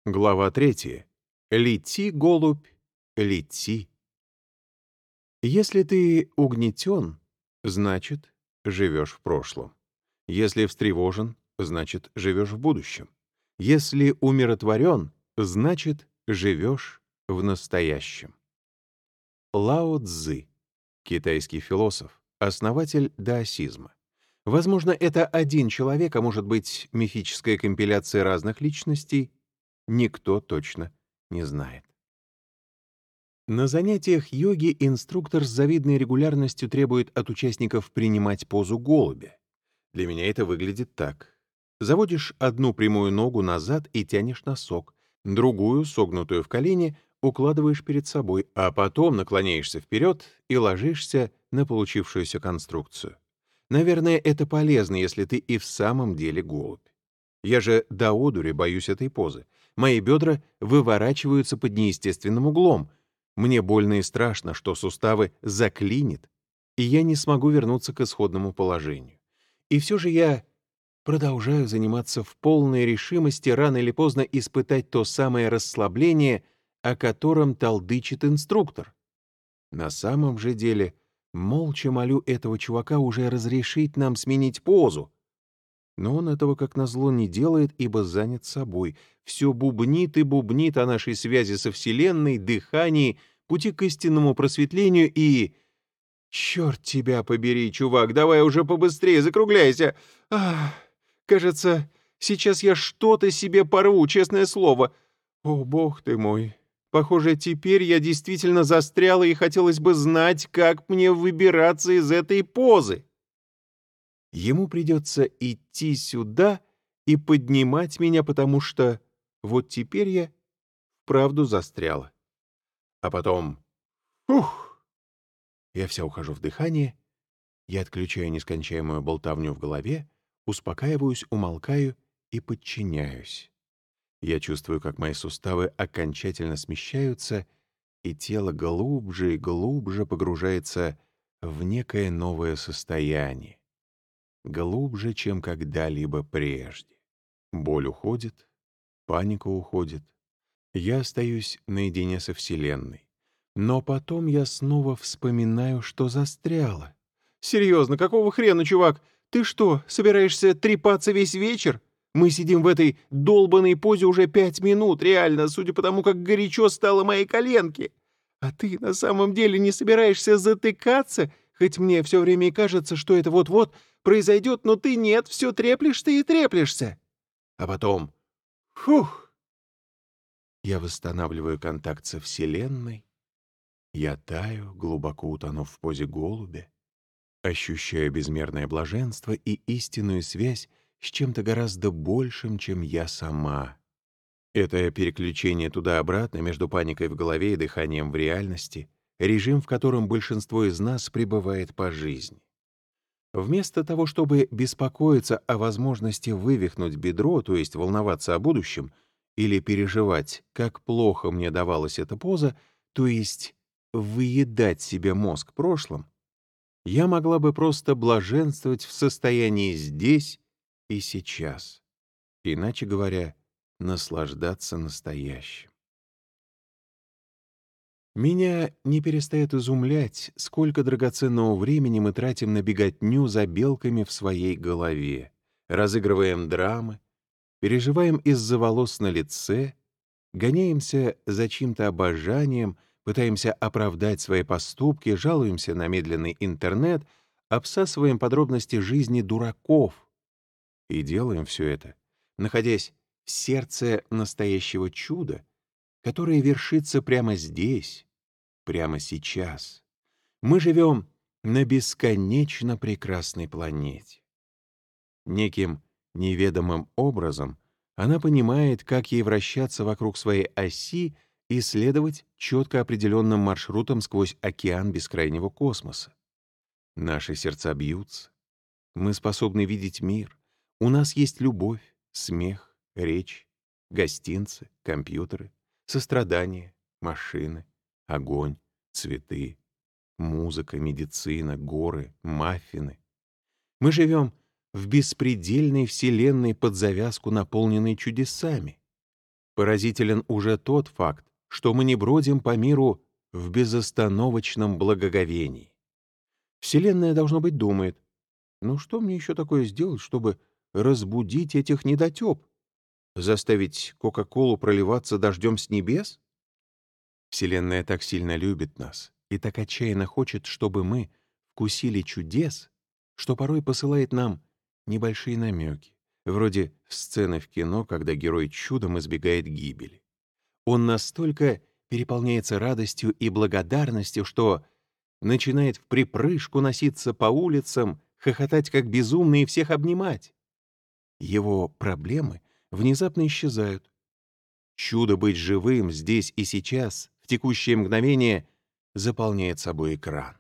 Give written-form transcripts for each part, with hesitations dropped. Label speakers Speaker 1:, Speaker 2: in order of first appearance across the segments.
Speaker 1: Глава 3. Лети, голубь, лети. Если ты угнетен, значит, живешь в прошлом. Если встревожен, значит, живешь в будущем. Если умиротворен, значит, живешь в настоящем. Лао Цзы, китайский философ, основатель даосизма. Возможно, это один человек, а может быть, мифическая компиляция разных личностей, никто точно не знает. На занятиях йоги инструктор с завидной регулярностью требует от участников принимать позу голубя. Для меня это выглядит так. Заводишь одну прямую ногу назад и тянешь носок, другую, согнутую в колени, укладываешь перед собой, а потом наклоняешься вперед и ложишься на получившуюся конструкцию. Наверное, это полезно, если ты и в самом деле голубь. Я же до одури боюсь этой позы. Мои бедра выворачиваются под неестественным углом. Мне больно и страшно, что суставы заклинит, и я не смогу вернуться к исходному положению. И все же я продолжаю заниматься в полной решимости рано или поздно испытать то самое расслабление, о котором толдычит инструктор. На самом же деле, молча молю этого чувака уже разрешить нам сменить позу. Но он этого, как назло, не делает, ибо занят собой. Все бубнит и бубнит о нашей связи со Вселенной, дыхании, пути к истинному просветлению и... Черт тебя побери, чувак, давай уже побыстрее, закругляйся. Ах, кажется, сейчас я что-то себе порву, честное слово. О, бог ты мой. Похоже, теперь я действительно застряла, и хотелось бы знать, как мне выбираться из этой позы. Ему придется идти сюда и поднимать меня, потому что вот теперь я вправду застряла. А потом... Ух! Я вся ухожу в дыхание, я отключаю нескончаемую болтовню в голове, успокаиваюсь, умолкаю и подчиняюсь. Я чувствую, как мои суставы окончательно смещаются, и тело глубже и глубже погружается в некое новое состояние. Глубже, чем когда-либо прежде. Боль уходит, паника уходит. Я остаюсь наедине со Вселенной. Но потом я снова вспоминаю, что застряла. «Серьезно, какого хрена, чувак? Ты что, собираешься трепаться весь вечер? Мы сидим в этой долбанной позе уже 5 минут, реально, судя по тому, как горячо стало моей коленке. А ты на самом деле не собираешься затыкаться, хоть мне все время и кажется, что это вот-вот произойдет, но ты нет, все треплешься и треплешься». А потом... Фух! Я восстанавливаю контакт со Вселенной, я таю, глубоко утонув в позе голубя, ощущаю безмерное блаженство и истинную связь с чем-то гораздо большим, чем я сама. Это переключение туда-обратно между паникой в голове и дыханием в реальности, режим, в котором большинство из нас пребывает по жизни. Вместо того, чтобы беспокоиться о возможности вывихнуть бедро, то есть волноваться о будущем, или переживать, как плохо мне давалась эта поза, то есть выедать себе мозг прошлым, я могла бы просто блаженствовать в состоянии здесь и сейчас. Иначе говоря, наслаждаться настоящим. Меня не перестает изумлять, сколько драгоценного времени мы тратим на беготню за белками в своей голове. Разыгрываем драмы, переживаем из-за волос на лице, гоняемся за чьим-то обожанием, пытаемся оправдать свои поступки, жалуемся на медленный интернет, обсасываем подробности жизни дураков. И делаем все это, находясь в сердце настоящего чуда, которое вершится прямо здесь, прямо сейчас. Мы живем на бесконечно прекрасной планете. Неким неведомым образом она понимает, как ей вращаться вокруг своей оси и следовать четко определенным маршрутам сквозь океан бескрайнего космоса. Наши сердца бьются. Мы способны видеть мир. У нас есть любовь, смех, речь, гостинцы, компьютеры, сострадание, машины, огонь, цветы, музыка, медицина, горы, маффины. Мы живем в беспредельной вселенной под завязку, наполненной чудесами. Поразителен уже тот факт, что мы не бродим по миру в безостановочном благоговении. Вселенная, должно быть, думает: ну что мне еще такое сделать, чтобы разбудить этих недотеп? Заставить Кока-Колу проливаться дождем с небес? Вселенная так сильно любит нас и так отчаянно хочет, чтобы мы вкусили чудес, что порой посылает нам небольшие намеки, вроде сцены в кино, когда герой чудом избегает гибели. Он настолько переполняется радостью и благодарностью, что начинает вприпрыжку носиться по улицам, хохотать как безумный и всех обнимать. Его проблемы внезапно исчезают. Чудо быть живым здесь и сейчас, в текущее мгновение, заполняет собой экран.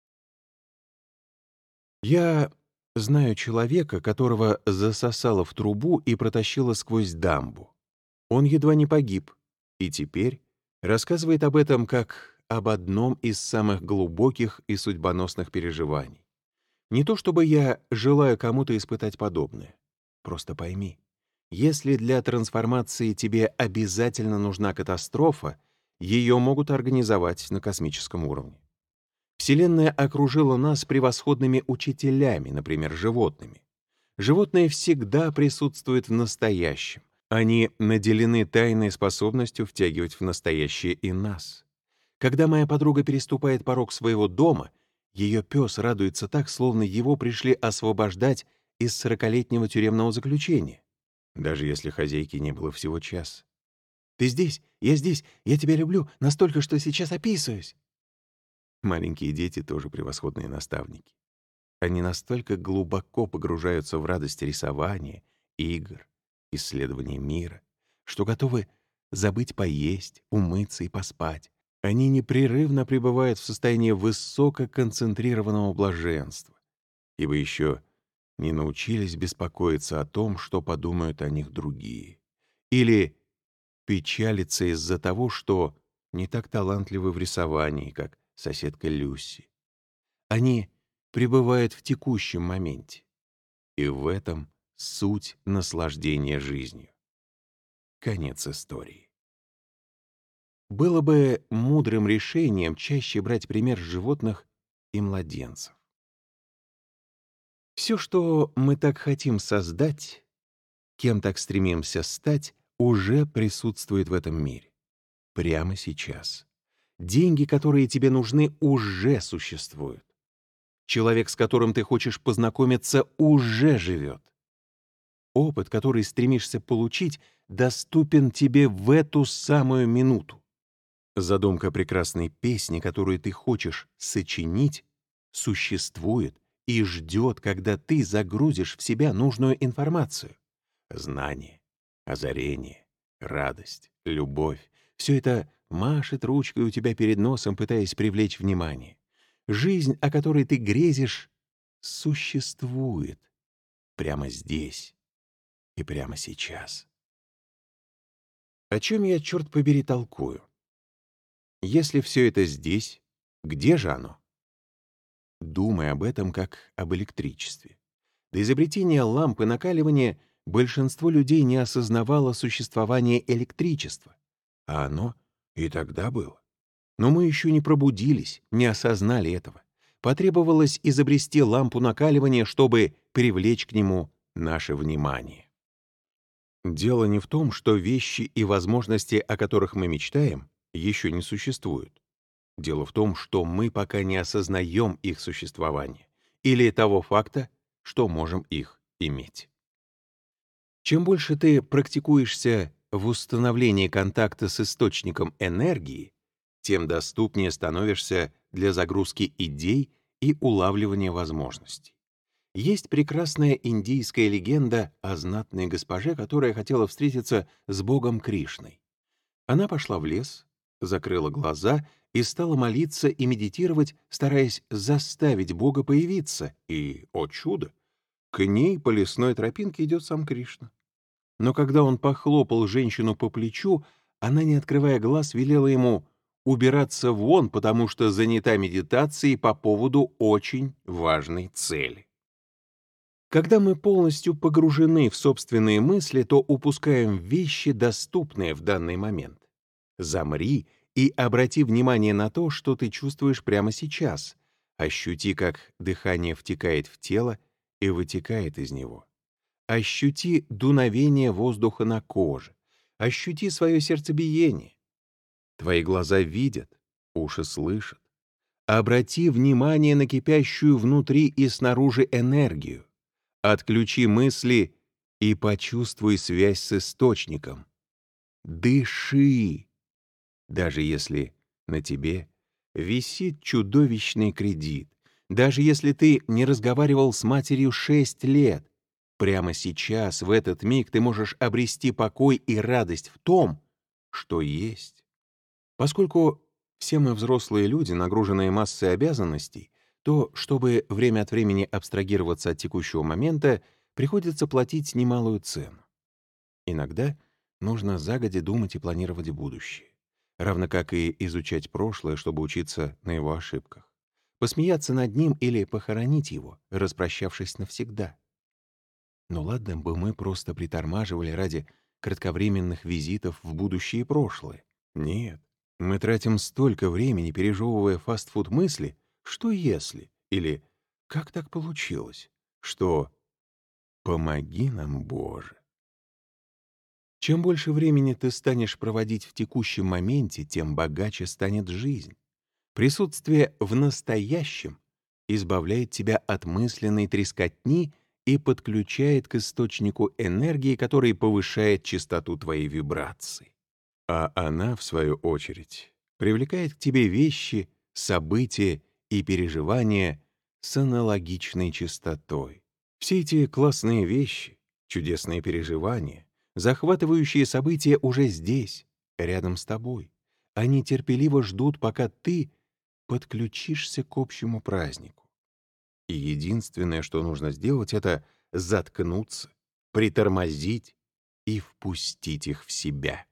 Speaker 1: Я знаю человека, которого засосало в трубу и протащило сквозь дамбу. Он едва не погиб, и теперь рассказывает об этом как об одном из самых глубоких и судьбоносных переживаний. Не то чтобы я желаю кому-то испытать подобное. Просто пойми, если для трансформации тебе обязательно нужна катастрофа, ее могут организовать на космическом уровне. Вселенная окружила нас превосходными учителями, например, животными. Животные всегда присутствуют в настоящем. Они наделены тайной способностью втягивать в настоящее и нас. Когда моя подруга переступает порог своего дома, ее пес радуется так, словно его пришли освобождать из 40-летнего тюремного заключения, даже если хозяйки не было всего час. «Ты здесь, я тебя люблю настолько, что сейчас описываюсь». Маленькие дети тоже превосходные наставники. Они настолько глубоко погружаются в радость рисования, игр, исследования мира, что готовы забыть поесть, умыться и поспать. Они непрерывно пребывают в состоянии высококонцентрированного блаженства, ибо еще не научились беспокоиться о том, что подумают о них другие, или печалиться из-за того, что не так талантливы в рисовании, как соседка Люси. Они пребывают в текущем моменте, и в этом суть наслаждения жизнью. Конец истории. Было бы мудрым решением чаще брать пример с животных и младенцев. Все, что мы так хотим создать, кем так стремимся стать, уже присутствует в этом мире. Прямо сейчас. Деньги, которые тебе нужны, уже существуют. Человек, с которым ты хочешь познакомиться, уже живет. Опыт, который стремишься получить, доступен тебе в эту самую минуту. Задумка прекрасной песни, которую ты хочешь сочинить, существует и ждет, когда ты загрузишь в себя нужную информацию. Знание, озарение, радость, любовь — все это машет ручкой у тебя перед носом, пытаясь привлечь внимание. Жизнь, о которой ты грезишь, существует прямо здесь и прямо сейчас. О чем я, черт побери, толкую? Если все это здесь, где же оно? Думай об этом как об электричестве. До изобретения лампы накаливания большинство людей не осознавало существование электричества, а оно и тогда было. Но мы еще не пробудились, не осознали этого. Потребовалось изобрести лампу накаливания, чтобы привлечь к нему наше внимание. Дело не в том, что вещи и возможности, о которых мы мечтаем, еще не существуют. Дело в том, что мы пока не осознаем их существование или того факта, что можем их иметь. Чем больше ты практикуешься в установлении контакта с источником энергии, тем доступнее становишься для загрузки идей и улавливания возможностей. Есть прекрасная индийская легенда о знатной госпоже, которая хотела встретиться с богом Кришной. Она пошла в лес, закрыла глаза и стала молиться и медитировать, стараясь заставить бога появиться, и, о чудо, к ней по лесной тропинке идет сам Кришна. Но когда он похлопал женщину по плечу, она, не открывая глаз, велела ему убираться вон, потому что занята медитацией по поводу очень важной цели. Когда мы полностью погружены в собственные мысли, то упускаем вещи, доступные в данный момент. Замри и обрати внимание на то, что ты чувствуешь прямо сейчас. Ощути, как дыхание втекает в тело и вытекает из него. Ощути дуновение воздуха на коже. Ощути свое сердцебиение. Твои глаза видят, уши слышат. Обрати внимание на кипящую внутри и снаружи энергию. Отключи мысли и почувствуй связь с источником. Дыши, даже если на тебе висит чудовищный кредит, даже если ты не разговаривал с матерью 6 лет, прямо сейчас, в этот миг, ты можешь обрести покой и радость в том, что есть. Поскольку все мы взрослые люди, нагруженные массой обязанностей, то, чтобы время от времени абстрагироваться от текущего момента, приходится платить немалую цену. Иногда нужно загодя думать и планировать будущее, равно как и изучать прошлое, чтобы учиться на его ошибках, посмеяться над ним или похоронить его, распрощавшись навсегда. Но ладно бы мы просто притормаживали ради кратковременных визитов в будущее и прошлое. Нет, мы тратим столько времени, пережевывая фастфуд-мысли, что если, или как так получилось, что «помоги нам, Боже». Чем больше времени ты станешь проводить в текущем моменте, тем богаче станет жизнь. Присутствие в настоящем избавляет тебя от мысленной трескотни и подключает к источнику энергии, который повышает частоту твоей вибрации. А она, в свою очередь, привлекает к тебе вещи, события и переживания с аналогичной частотой. Все эти классные вещи, чудесные переживания, захватывающие события уже здесь, рядом с тобой. Они терпеливо ждут, пока ты подключишься к общему празднику. И единственное, что нужно сделать, это заткнуться, притормозить и впустить их в себя.